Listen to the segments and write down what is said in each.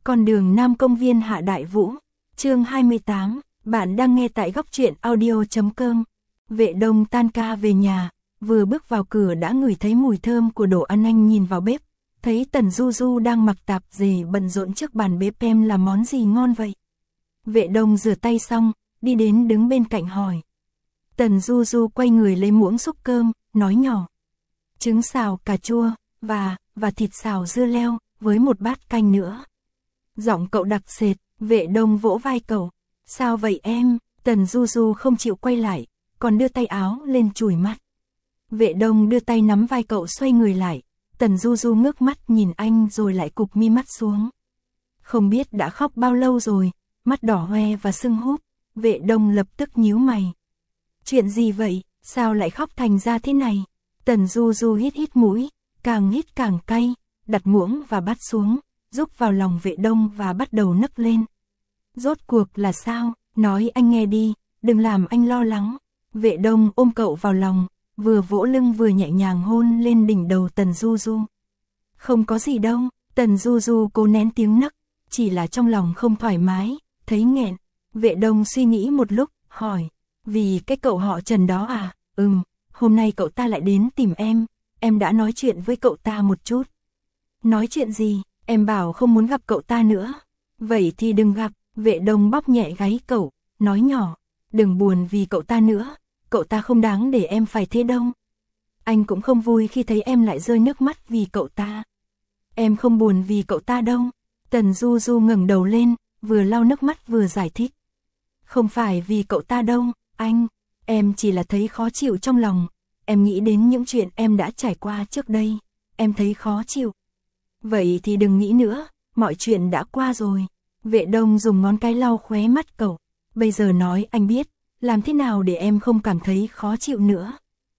Con đường Nam Công viên Hạ Đại Vũ, chương 28, bạn đang nghe tại góc truyện audio.com. Vệ Đông tan ca về nhà, vừa bước vào cửa đã ngửi thấy mùi thơm của đồ ăn. Anh nhìn vào bếp, thấy Tần Du Du đang mặc tạp dề bận rộn trước bàn bếp. Em làm món gì ngon vậy? Vệ Đông rửa tay xong, đi đến đứng bên cạnh hỏi. Tần Du Du quay người lấy muỗng xúc cơm, nói nhỏ. Trứng xào cà chua, và thịt xào dưa leo, với một bát canh nữa. Giọng cậu đặc sệt, Vệ Đông vỗ vai cậu. Sao vậy em? Tần Du Du không chịu quay lại, còn đưa tay áo lên chùi mắt. Vệ Đông đưa tay nắm vai cậu xoay người lại. Tần Du Du ngước mắt nhìn anh rồi lại cụp mi mắt xuống. Không biết đã khóc bao lâu rồi, mắt đỏ hoe và sưng húp. Vệ Đông lập tức nhíu mày. Chuyện gì vậy? Sao lại khóc thành ra thế này? Tần Du Du hít mũi, càng hít càng cay, đặt muỗng và bát xuống, rúc vào lòng Vệ Đông và bắt đầu nấc lên. Rốt cuộc là sao? Nói anh nghe đi, đừng làm anh lo lắng. Vệ Đông ôm cậu vào lòng, vừa vỗ lưng vừa nhẹ nhàng hôn lên đỉnh đầu Tần Du Du. Không có gì đâu, Tần Du Du cố nén tiếng nấc, chỉ là trong lòng không thoải mái, thấy nghẹn. Vệ Đông suy nghĩ một lúc, hỏi, vì cái cậu họ Trần đó à? Hôm nay cậu ta lại đến tìm em đã nói chuyện với cậu ta một chút. Nói chuyện gì? Em bảo không muốn gặp cậu ta nữa. Vậy thì đừng gặp. Vệ Đông bóp nhẹ gáy cậu, nói nhỏ, đừng buồn vì cậu ta nữa, cậu ta không đáng để em phải thế đâu. Anh cũng không vui khi thấy em lại rơi nước mắt vì cậu ta. Em không buồn vì cậu ta đâu. Tần Du Du ngẩng đầu lên, vừa lau nước mắt vừa giải thích. Không phải vì cậu ta đâu, anh, em chỉ là thấy khó chịu trong lòng. Em nghĩ đến những chuyện em đã trải qua trước đây, em thấy khó chịu. Vậy thì đừng nghĩ nữa, mọi chuyện đã qua rồi. Vệ Đông dùng ngón cái lau khóe mắt cậu. Bây giờ nói anh biết, làm thế nào để em không cảm thấy khó chịu nữa.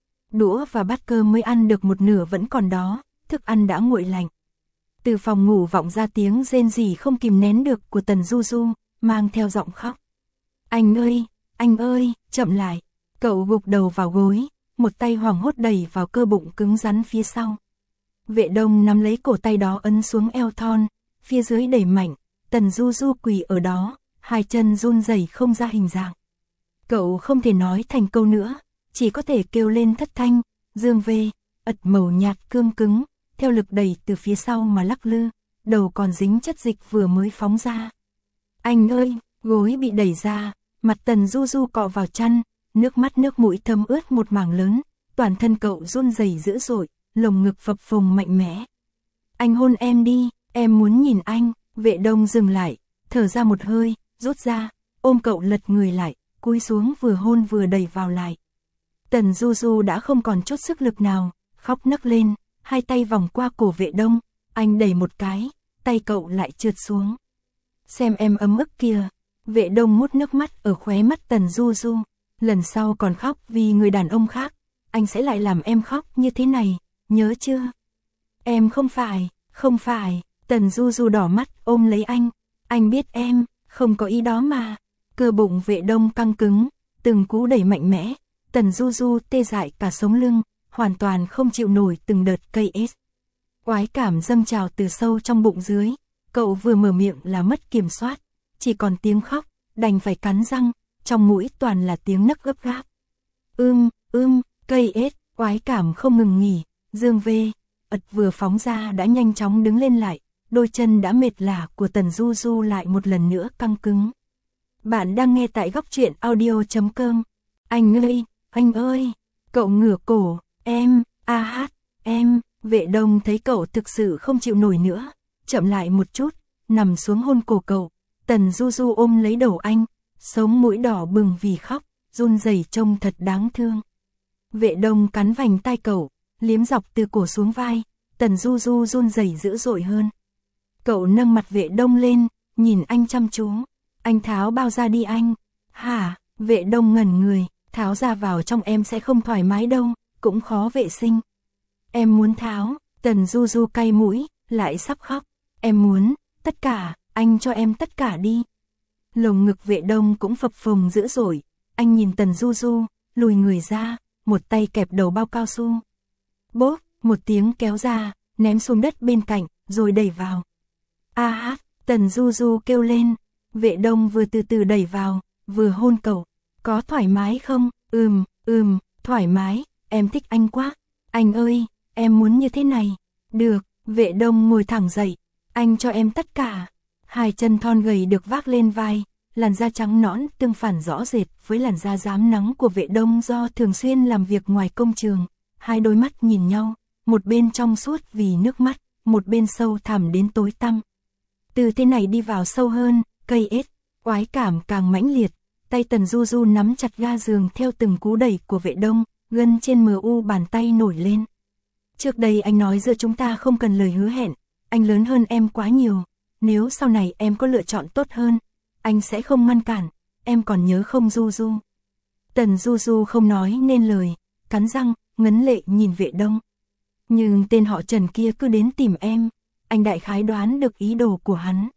Đũa và bát cơm mới ăn được một nửa vẫn còn đó, thức ăn đã nguội lạnh. Từ phòng ngủ vọng ra tiếng rên rỉ không kìm nén được của Tần Du Du, mang theo giọng khóc. Anh ơi, chậm lại. Cậu gục đầu vào gối, một tay hoảng hốt đẩy vào cơ bụng cứng rắn phía sau. Vệ Đông nắm lấy cổ tay đó ấn xuống eo thon, phía dưới đẩy mạnh. Tần Du Du quỳ ở đó, hai chân run rẩy không ra hình dạng. Cậu không thể nói thành câu nữa, chỉ có thể kêu lên thất thanh, dương về, ật màu nhạt cương cứng, theo lực đẩy từ phía sau mà lắc lư, đầu còn dính chất dịch vừa mới phóng ra. Anh ơi, gối bị đẩy ra, mặt Tần Du Du cọ vào chăn, nước mắt nước mũi thấm ướt một mảng lớn, toàn thân cậu run rẩy dữ dội, lồng ngực phập phồng mạnh mẽ. Anh hôn em đi, em muốn nhìn anh. Vệ Đông dừng lại, thở ra một hơi, rút ra, ôm cậu lật người lại, cúi xuống vừa hôn vừa đẩy vào lại. Tần Du Du đã không còn chút sức lực nào, khóc nấc lên, hai tay vòng qua cổ Vệ Đông, anh đẩy một cái, tay cậu lại trượt xuống. Xem em ấm ức kìa. Vệ Đông mút nước mắt ở khóe mắt Tần Du Du, lần sau còn khóc vì người đàn ông khác, anh sẽ lại làm em khóc như thế này, nhớ chưa? Em không phải. Tần Du Du đỏ mắt ôm lấy anh biết em, không có ý đó mà. Cơ bụng Vệ Đông căng cứng, từng cú đẩy mạnh mẽ, Tần Du Du tê dại cả sống lưng, hoàn toàn không chịu nổi từng đợt cây ếch. Oái cảm dâng trào từ sâu trong bụng dưới, cậu vừa mở miệng là mất kiểm soát, chỉ còn tiếng khóc, đành phải cắn răng, trong mũi toàn là tiếng nấc gấp gáp. Cây ếch, oái cảm không ngừng nghỉ, dương về, ật vừa phóng ra đã nhanh chóng đứng lên lại. Đôi chân đã mệt lả của Tần Du Du lại một lần nữa căng cứng. Bạn đang nghe tại góc truyện audio.com. Anh ơi, cậu ngửa cổ, em. Vệ Đông thấy cậu thực sự không chịu nổi nữa, chậm lại một chút, nằm xuống hôn cổ cậu. Tần Du Du ôm lấy đầu anh, sống mũi đỏ bừng vì khóc, run rẩy trông thật đáng thương. Vệ Đông cắn vành tai cậu, liếm dọc từ cổ xuống vai, Tần Du Du run rẩy dữ dội hơn. Cậu nâng mặt Vệ Đông lên, nhìn anh chăm chú. Anh tháo bao ra đi anh. Hả? Vệ Đông ngẩn người, tháo ra vào trong em sẽ không thoải mái đâu, cũng khó vệ sinh. Em muốn tháo. Tần Du Du cay mũi, lại sắp khóc. Em muốn, tất cả, anh cho em tất cả đi. Lồng ngực Vệ Đông cũng phập phồng dữ dội. Anh nhìn Tần Du Du, lùi người ra, một tay kẹp đầu bao cao su. Bốp, một tiếng kéo ra, ném xuống đất bên cạnh, rồi đẩy vào. Tần Du Du kêu lên, Vệ Đông vừa từ từ đẩy vào, vừa hôn cậu, có thoải mái không? Thoải mái, em thích anh quá. Anh ơi, em muốn như thế này. Được, Vệ Đông ngồi thẳng dậy, anh cho em tất cả. Hai chân thon gầy được vác lên vai, làn da trắng nõn tương phản rõ rệt với làn da rám nắng của Vệ Đông do thường xuyên làm việc ngoài công trường. Hai đôi mắt nhìn nhau, một bên trong suốt vì nước mắt, một bên sâu thẳm đến tối tăm. Từ thế này đi vào sâu hơn, cây ết, oái cảm càng mãnh liệt, tay Tần Du Du nắm chặt ga giường theo từng cú đẩy của Vệ Đông, gân trên MU bàn tay nổi lên. Trước đây anh nói giữa chúng ta không cần lời hứa hẹn, anh lớn hơn em quá nhiều, nếu sau này em có lựa chọn tốt hơn, anh sẽ không ngăn cản, em còn nhớ không Du Du? Tần Du Du không nói nên lời, cắn răng, ngấn lệ nhìn Vệ Đông. Nhưng tên họ Trần kia cứ đến tìm em, anh đại khái đoán được ý đồ của hắn.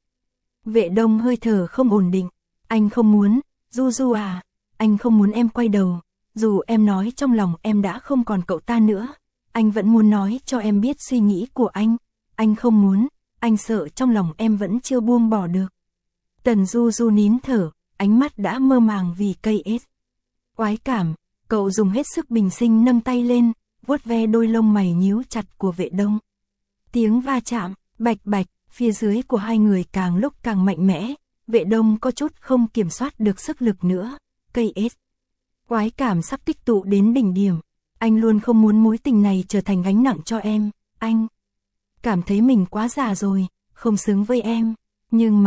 Vệ Đông hơi thở không ổn định, anh không muốn, Du Du à, anh không muốn em quay đầu, dù em nói trong lòng em đã không còn cậu ta nữa, anh vẫn muốn nói cho em biết suy nghĩ của anh không muốn, anh sợ trong lòng em vẫn chưa buông bỏ được. Tần Du Du nín thở, ánh mắt đã mơ màng vì cây ết. Oái cảm, cậu dùng hết sức bình sinh nâng tay lên, vuốt ve đôi lông mày nhíu chặt của Vệ Đông. Tiếng va chạm, bạch bạch, phía dưới của hai người càng lúc càng mạnh mẽ, Vệ Đông có chút không kiểm soát được sức lực nữa, cây ết. Oái cảm sắp tích tụ đến đỉnh điểm, anh luôn không muốn mối tình này trở thành gánh nặng cho em, anh cảm thấy mình quá già rồi, không xứng với em, nhưng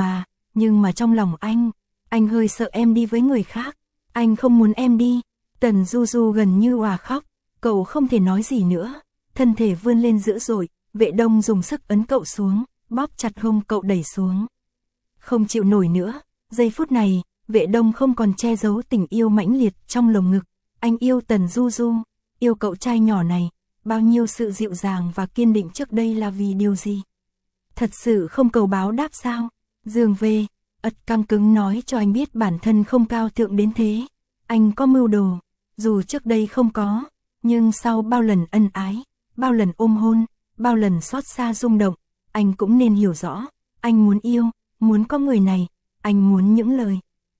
mà trong lòng anh hơi sợ em đi với người khác, anh không muốn em đi. Tần Du Du gần như òa khóc, cậu không thể nói gì nữa, thân thể vươn lên dữ dội, Vệ Đông dùng sức ấn cậu xuống, bóp chặt hông cậu đẩy xuống. Không chịu nổi nữa, giây phút này, Vệ Đông không còn che giấu tình yêu mãnh liệt trong lồng ngực, anh yêu Tần Du Du, yêu cậu trai nhỏ này, bao nhiêu sự dịu dàng và kiên định trước đây là vì điều gì? Thật sự không cầu báo đáp sao? Dương về, ật căng cứng nói cho anh biết bản thân không cao thượng đến thế, anh có mưu đồ, dù trước đây không có, nhưng sau bao lần ân ái, bao lần ôm hôn, bao lần xót xa rung động, anh cũng nên hiểu rõ, anh muốn yêu, muốn có người này, anh muốn những lời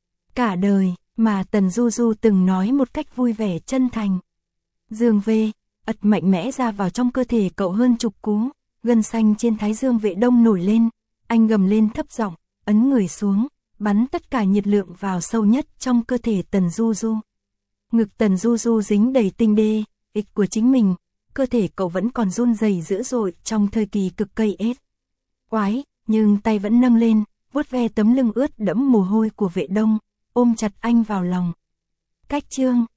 cả đời mà Tần Du Du từng nói một cách vui vẻ chân thành. Dương về, ật mạnh mẽ ra vào trong cơ thể cậu hơn chục cú, gân xanh trên thái dương Vệ Đông nổi lên, anh gầm lên thấp giọng, ấn người xuống, bắn tất cả nhiệt lượng vào sâu nhất trong cơ thể Tần Du Du. Ngực Tần Du Du dính đầy tinh đê, ịch của chính mình, cơ thể cậu vẫn còn run rẩy dữ dội trong thời kỳ cực cây ết. Oái, nhưng tay vẫn nâng lên, vuốt ve tấm lưng ướt đẫm mồ hôi của Vệ Đông, ôm chặt anh vào lòng. Cách chương